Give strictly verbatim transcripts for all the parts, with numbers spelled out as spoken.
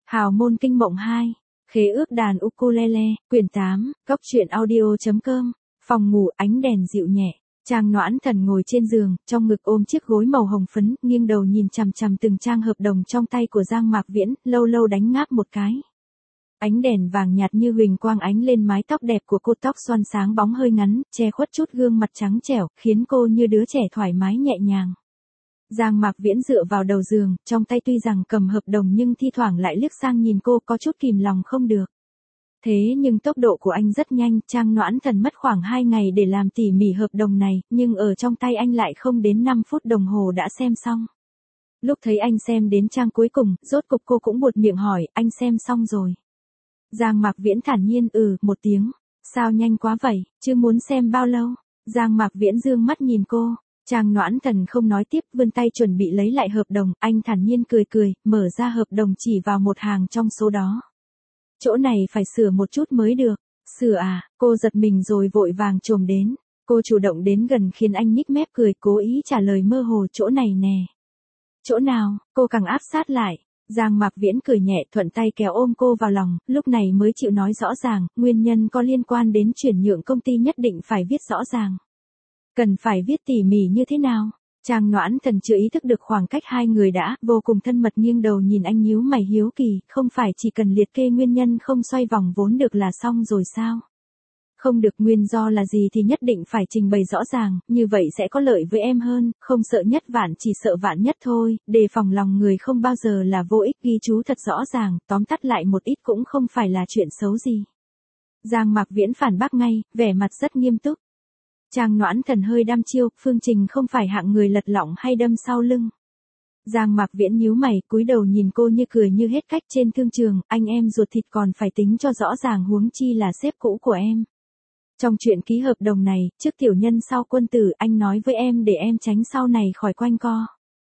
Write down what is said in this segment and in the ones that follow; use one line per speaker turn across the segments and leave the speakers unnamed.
Hào môn kinh mộng hai, khế ước đàn ukulele, quyển tám, góc truyện audio.com, phòng ngủ ánh đèn dịu nhẹ. Trang Noãn Thần ngồi trên giường, trong ngực ôm chiếc gối màu hồng phấn, nghiêng đầu nhìn chằm chằm từng trang hợp đồng trong tay của Giang Mạc Viễn, lâu lâu đánh ngáp một cái. Ánh đèn vàng nhạt như huỳnh quang ánh lên mái tóc đẹp của cô, tóc xoăn sáng bóng hơi ngắn, che khuất chút gương mặt trắng trẻo, khiến cô như đứa trẻ thoải mái nhẹ nhàng. Giang Mạc Viễn dựa vào đầu giường, trong tay tuy rằng cầm hợp đồng nhưng thi thoảng lại liếc sang nhìn cô, có chút kìm lòng không được. Thế nhưng tốc độ của anh rất nhanh, Trang Noãn Thần mất khoảng hai ngày để làm tỉ mỉ hợp đồng này, nhưng ở trong tay anh lại không đến năm phút đồng hồ đã xem xong. Lúc thấy anh xem đến trang cuối cùng, rốt cục cô cũng buột miệng hỏi, anh xem xong rồi. Giang Mạc Viễn thản nhiên ừ một tiếng, sao nhanh quá vậy, chứ muốn xem bao lâu? Giang Mạc Viễn dương mắt nhìn cô. Trang Noãn Thần không nói tiếp, vươn tay chuẩn bị lấy lại hợp đồng, anh thản nhiên cười cười, mở ra hợp đồng chỉ vào một hàng trong số đó. Chỗ này phải sửa một chút mới được. Sửa à? Cô giật mình rồi vội vàng chồm đến. Cô chủ động đến gần khiến anh nhích mép cười, cố ý trả lời mơ hồ, chỗ này nè. Chỗ nào? Cô càng áp sát lại. Giang Mạc Viễn cười nhẹ, thuận tay kéo ôm cô vào lòng, lúc này mới chịu nói rõ ràng, nguyên nhân có liên quan đến chuyển nhượng công ty nhất định phải viết rõ ràng. Cần phải viết tỉ mỉ như thế nào? Trang Noãn Thần chưa ý thức được khoảng cách hai người đã, vô cùng thân mật nghiêng đầu nhìn anh nhíu mày hiếu kỳ, không phải chỉ cần liệt kê nguyên nhân không xoay vòng vốn được là xong rồi sao? Không được nguyên do là gì thì nhất định phải trình bày rõ ràng, như vậy sẽ có lợi với em hơn, không sợ nhất vạn chỉ sợ vạn nhất thôi, đề phòng lòng người không bao giờ là vô ích, ghi chú thật rõ ràng, tóm tắt lại một ít cũng không phải là chuyện xấu gì. Giang Mạc Viễn phản bác ngay, vẻ mặt rất nghiêm túc. Trang Noãn Thần hơi đăm chiêu, Phương Trình không phải hạng người lật lọng hay đâm sau lưng. Giang Mạc Viễn nhíu mày, cúi đầu nhìn cô như cười như hết cách, trên thương trường, anh em ruột thịt còn phải tính cho rõ ràng, huống chi là sếp cũ của em. Trong chuyện ký hợp đồng này, trước tiểu nhân sau quân tử, anh nói với em để em tránh sau này khỏi quanh co.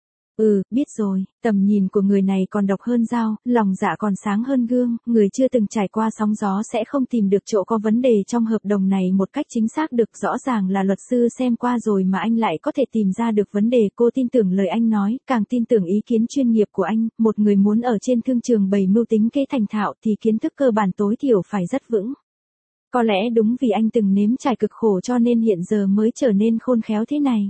Ừ, biết rồi, tầm nhìn của người này còn độc hơn dao, lòng dạ còn sáng hơn gương, người chưa từng trải qua sóng gió sẽ không tìm được chỗ có vấn đề trong hợp đồng này một cách chính xác được, rõ ràng là luật sư xem qua rồi mà anh lại có thể tìm ra được vấn đề, cô tin tưởng lời anh nói, càng tin tưởng ý kiến chuyên nghiệp của anh, một người muốn ở trên thương trường bày mưu tính kế thành thạo thì kiến thức cơ bản tối thiểu phải rất vững. Có lẽ đúng vì anh từng nếm trải cực khổ cho nên hiện giờ mới trở nên khôn khéo thế này.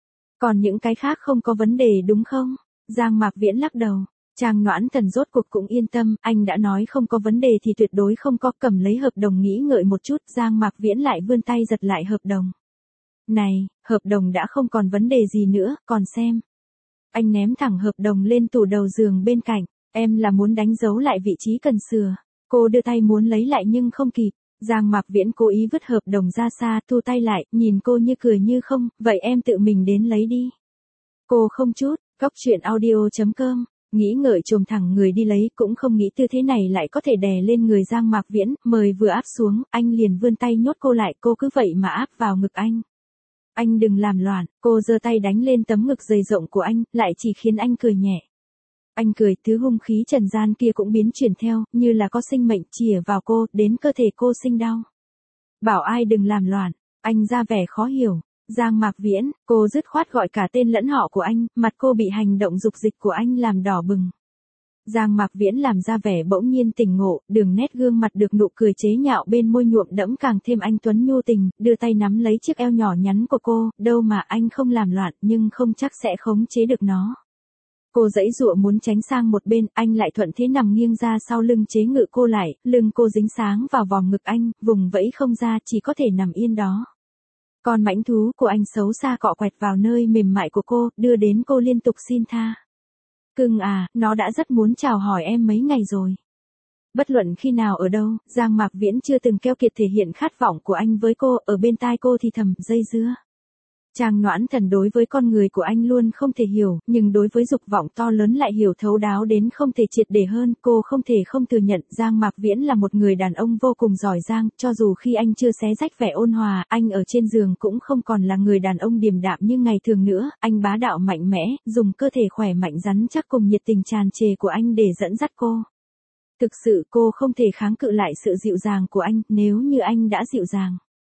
Còn những cái khác không có vấn đề đúng không? Giang Mạc Viễn lắc đầu. Trang Noãn Thần rốt cuộc cũng yên tâm, anh đã nói không có vấn đề thì tuyệt đối không có, cầm lấy hợp đồng nghĩ ngợi một chút, Giang Mạc Viễn lại vươn tay giật lại hợp đồng. Này, hợp đồng đã không còn vấn đề gì nữa, còn xem. Anh ném thẳng hợp đồng lên tủ đầu giường bên cạnh, em là muốn đánh dấu lại vị trí cần sửa. Cô đưa tay muốn lấy lại nhưng không kịp. Giang Mạc Viễn cố ý vứt hợp đồng ra xa, thu tay lại, nhìn cô như cười như không, vậy em tự mình đến lấy đi. Cô không chút, góc truyện audio.com, nghĩ ngợi chồm thẳng người đi lấy, cũng không nghĩ tư thế này lại có thể đè lên người Giang Mạc Viễn, mời vừa áp xuống, anh liền vươn tay nhốt cô lại, cô cứ vậy mà áp vào ngực anh. Anh đừng làm loạn, cô giơ tay đánh lên tấm ngực dày rộng của anh, lại chỉ khiến anh cười nhẹ. Anh cười, thứ hung khí trần gian kia cũng biến chuyển theo, như là có sinh mệnh chìa vào cô, đến cơ thể cô sinh đau. Bảo ai đừng làm loạn, anh ra vẻ khó hiểu. Giang Mạc Viễn, cô dứt khoát gọi cả tên lẫn họ của anh, mặt cô bị hành động dục dịch của anh làm đỏ bừng. Giang Mạc Viễn làm ra vẻ bỗng nhiên tỉnh ngộ, đường nét gương mặt được nụ cười chế nhạo bên môi nhuộm đẫm càng thêm anh tuấn nhu tình, đưa tay nắm lấy chiếc eo nhỏ nhắn của cô, đâu mà anh không làm loạn nhưng không chắc sẽ khống chế được nó. Cô giãy giụa muốn tránh sang một bên, anh lại thuận thế nằm nghiêng ra sau lưng chế ngự cô lại, lưng cô dính sáng vào vòng ngực anh, vùng vẫy không ra, chỉ có thể nằm yên đó. Con mãnh thú của anh xấu xa cọ quẹt vào nơi mềm mại của cô, đưa đến cô liên tục xin tha. Cưng à, nó đã rất muốn chào hỏi em mấy ngày rồi. Bất luận khi nào ở đâu, Giang Mạc Viễn chưa từng keo kiệt thể hiện khát vọng của anh với cô, ở bên tai cô thì thầm, dây dưa. Trang Noãn Thần đối với con người của anh luôn không thể hiểu, nhưng đối với dục vọng to lớn lại hiểu thấu đáo đến không thể triệt để hơn, cô không thể không thừa nhận Giang Mạc Viễn là một người đàn ông vô cùng giỏi giang, cho dù khi anh chưa xé rách vẻ ôn hòa, anh ở trên giường cũng không còn là người đàn ông điềm đạm như ngày thường nữa, anh bá đạo mạnh mẽ, dùng cơ thể khỏe mạnh rắn chắc cùng nhiệt tình tràn trề của anh để dẫn dắt cô. Thực sự cô không thể kháng cự lại sự dịu dàng của anh, nếu như anh đã dịu dàng.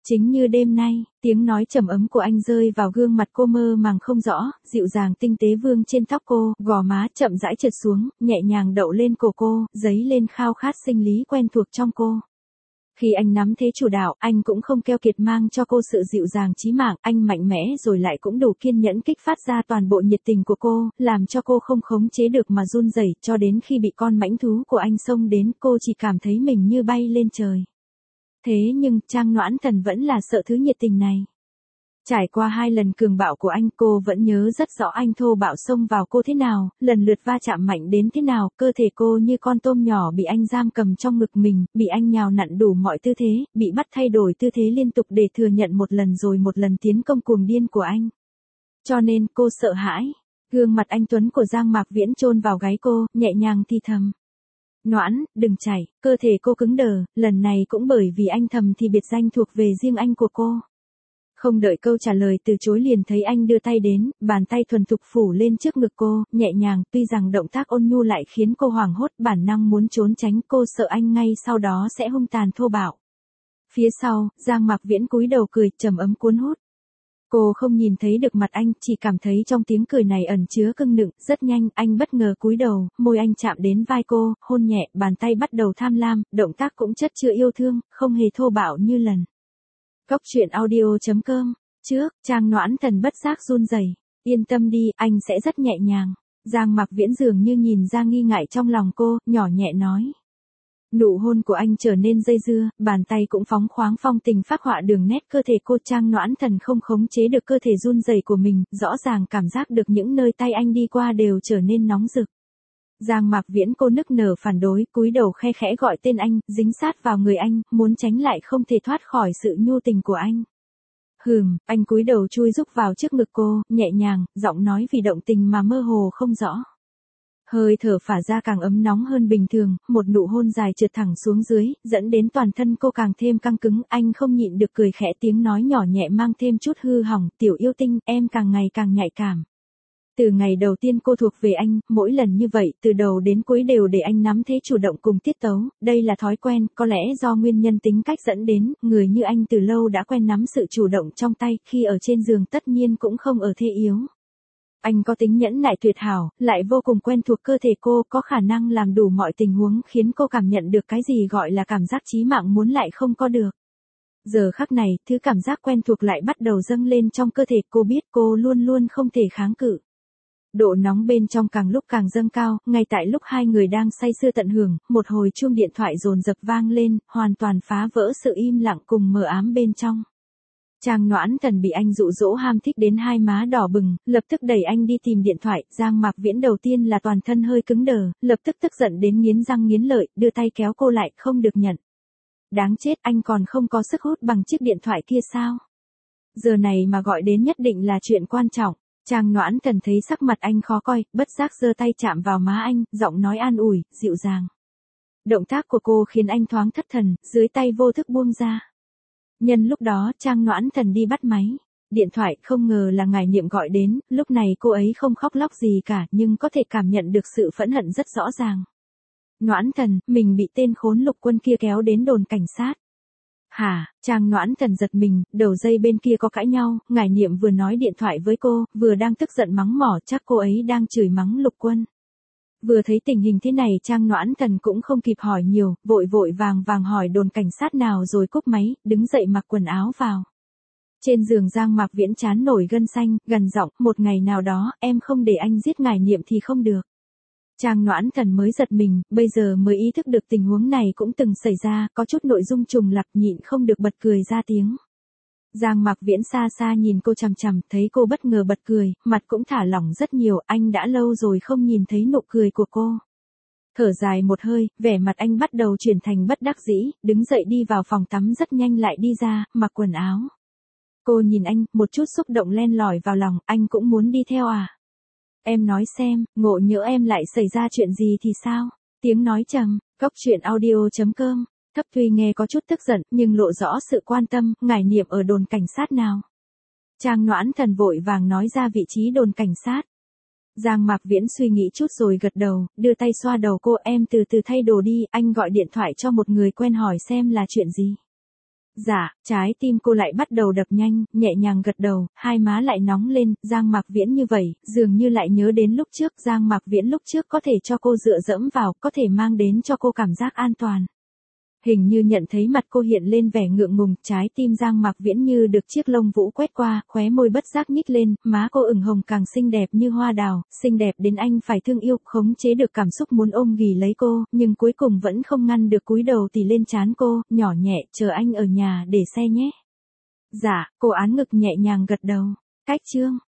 Chính như đêm nay, tiếng nói trầm ấm của anh rơi vào gương mặt cô mơ màng không rõ, dịu dàng tinh tế vương trên tóc cô, gò má chậm rãi trượt xuống, nhẹ nhàng đậu lên cổ cô, dấy lên khao khát sinh lý quen thuộc trong cô. Khi anh nắm thế chủ đạo, anh cũng không keo kiệt mang cho cô sự dịu dàng chí mạng, anh mạnh mẽ rồi lại cũng đủ kiên nhẫn kích phát ra toàn bộ nhiệt tình của cô, làm cho cô không khống chế được mà run rẩy, cho đến khi bị con mãnh thú của anh xông đến, cô chỉ cảm thấy mình như bay lên trời. Thế nhưng, Trang Noãn Thần vẫn là sợ thứ nhiệt tình này. Trải qua hai lần cường bạo của anh, cô vẫn nhớ rất rõ anh thô bạo xông vào cô thế nào, lần lượt va chạm mạnh đến thế nào, cơ thể cô như con tôm nhỏ bị anh giam cầm trong ngực mình, bị anh nhào nặn đủ mọi tư thế, bị bắt thay đổi tư thế liên tục để thừa nhận một lần rồi một lần tiến công cuồng điên của anh. Cho nên cô sợ hãi. Gương mặt anh tuấn của Giang Mạc Viễn chôn vào gáy cô, nhẹ nhàng thì thầm. Noãn, đừng chảy, cơ thể cô cứng đờ, lần này cũng bởi vì anh thầm thì biệt danh thuộc về riêng anh của cô. Không đợi câu trả lời từ chối liền thấy anh đưa tay đến, bàn tay thuần thục phủ lên trước ngực cô, nhẹ nhàng, tuy rằng động tác ôn nhu lại khiến cô hoảng hốt, bản năng muốn trốn tránh, cô sợ anh ngay sau đó sẽ hung tàn thô bạo. Phía sau, Giang Mạc Viễn cúi đầu cười, trầm ấm cuốn hút. Cô không nhìn thấy được mặt anh, chỉ cảm thấy trong tiếng cười này ẩn chứa cưng nựng, rất nhanh, anh bất ngờ cúi đầu, môi anh chạm đến vai cô, hôn nhẹ, bàn tay bắt đầu tham lam, động tác cũng chất chứa yêu thương, không hề thô bạo như lần. Cốc truyện audio chấm com, trước, Trang Noãn Thần bất giác run rẩy, yên tâm đi, anh sẽ rất nhẹ nhàng. Giang Mạc Viễn dường như nhìn ra nghi ngại trong lòng cô, nhỏ nhẹ nói. Nụ hôn của anh trở nên dây dưa, bàn tay cũng phóng khoáng phong tình phác họa đường nét cơ thể cô. Trang Noãn Thần không khống chế được cơ thể run rẩy của mình, rõ ràng cảm giác được những nơi tay anh đi qua đều trở nên nóng rực. Giang Mạc Viễn cô nức nở phản đối, cúi đầu khe khẽ gọi tên anh, dính sát vào người anh, muốn tránh lại không thể thoát khỏi sự nhu tình của anh. Hừm, anh cúi đầu chui rúc vào trước ngực cô, nhẹ nhàng, giọng nói vì động tình mà mơ hồ không rõ. Hơi thở phả ra càng ấm nóng hơn bình thường, một nụ hôn dài trượt thẳng xuống dưới, dẫn đến toàn thân cô càng thêm căng cứng, anh không nhịn được cười khẽ, tiếng nói nhỏ nhẹ mang thêm chút hư hỏng, tiểu yêu tinh, em càng ngày càng nhạy cảm. Từ ngày đầu tiên cô thuộc về anh, mỗi lần như vậy, từ đầu đến cuối đều để anh nắm thế chủ động cùng tiết tấu, đây là thói quen, có lẽ do nguyên nhân tính cách dẫn đến, người như anh từ lâu đã quen nắm sự chủ động trong tay, khi ở trên giường tất nhiên cũng không ở thế yếu. Anh có tính nhẫn nại tuyệt hảo, lại vô cùng quen thuộc cơ thể cô, có khả năng làm đủ mọi tình huống khiến cô cảm nhận được cái gì gọi là cảm giác chí mạng muốn lại không có được. Giờ khắc này, thứ cảm giác quen thuộc lại bắt đầu dâng lên trong cơ thể, cô biết cô luôn luôn không thể kháng cự. Độ nóng bên trong càng lúc càng dâng cao, ngay tại lúc hai người đang say sưa tận hưởng, một hồi chuông điện thoại dồn dập vang lên, hoàn toàn phá vỡ sự im lặng cùng mờ ám bên trong. Trang Noãn Thần bị anh dụ dỗ ham thích đến hai má đỏ bừng, lập tức đẩy anh đi tìm điện thoại, Giang Mạc Viễn đầu tiên là toàn thân hơi cứng đờ, lập tức tức giận đến nghiến răng nghiến lợi, đưa tay kéo cô lại, không được nhận. Đáng chết, anh còn không có sức hút bằng chiếc điện thoại kia sao? Giờ này mà gọi đến nhất định là chuyện quan trọng. Trang Noãn Thần thấy sắc mặt anh khó coi, bất giác giơ tay chạm vào má anh, giọng nói an ủi, dịu dàng. Động tác của cô khiến anh thoáng thất thần, dưới tay vô thức buông ra. Nhân lúc đó, Trang Noãn Thần đi bắt máy. Điện thoại, không ngờ là Ngải Niệm gọi đến, lúc này cô ấy không khóc lóc gì cả, nhưng có thể cảm nhận được sự phẫn hận rất rõ ràng. Noãn Thần, mình bị tên khốn Lục Quân kia kéo đến đồn cảnh sát. Hả, Trang Noãn Thần giật mình, đầu dây bên kia có cãi nhau, Ngải Niệm vừa nói điện thoại với cô, vừa đang tức giận mắng mỏ, chắc cô ấy đang chửi mắng Lục Quân. Vừa thấy tình hình thế này Trang Noãn Thần cũng không kịp hỏi nhiều, vội vội vàng vàng hỏi đồn cảnh sát nào rồi cúp máy, đứng dậy mặc quần áo vào. Trên giường Giang Mạc Viễn chán nổi gân xanh, gần giọng, một ngày nào đó, em không để anh giết Ngải Niệm thì không được. Trang Noãn Thần mới giật mình, bây giờ mới ý thức được tình huống này cũng từng xảy ra, có chút nội dung trùng lặp, nhịn không được bật cười ra tiếng. Giang Mạc Viễn xa xa nhìn cô chằm chằm, thấy cô bất ngờ bật cười, mặt cũng thả lỏng rất nhiều, anh đã lâu rồi không nhìn thấy nụ cười của cô. Thở dài một hơi, vẻ mặt anh bắt đầu chuyển thành bất đắc dĩ, đứng dậy đi vào phòng tắm rất nhanh lại đi ra, mặc quần áo. Cô nhìn anh, một chút xúc động len lỏi vào lòng, anh cũng muốn đi theo à? Em nói xem, ngộ nhỡ em lại xảy ra chuyện gì thì sao? Tiếng nói trầm, cốc truyện audio chấm com. Thấp Thuy nghe có chút tức giận, nhưng lộ rõ sự quan tâm, Ngải Niệm ở đồn cảnh sát nào. Trang Noãn Thần vội vàng nói ra vị trí đồn cảnh sát. Giang Mạc Viễn suy nghĩ chút rồi gật đầu, đưa tay xoa đầu cô, em từ từ thay đồ đi, anh gọi điện thoại cho một người quen hỏi xem là chuyện gì. Dạ, trái tim cô lại bắt đầu đập nhanh, nhẹ nhàng gật đầu, hai má lại nóng lên, Giang Mạc Viễn như vậy, dường như lại nhớ đến lúc trước, Giang Mạc Viễn lúc trước có thể cho cô dựa dẫm vào, có thể mang đến cho cô cảm giác an toàn. Hình như nhận thấy mặt cô hiện lên vẻ ngượng ngùng, trái tim Giang Mạc Viễn như được chiếc lông vũ quét qua, khóe môi bất giác nhích lên, má cô ửng hồng càng xinh đẹp như hoa đào, xinh đẹp đến anh phải thương yêu, khống chế được cảm xúc muốn ôm ghì lấy cô, nhưng cuối cùng vẫn không ngăn được cúi đầu tì lên trán cô, nhỏ nhẹ, chờ anh ở nhà để xe nhé. Dạ, cô án ngực nhẹ nhàng gật đầu. Cách chương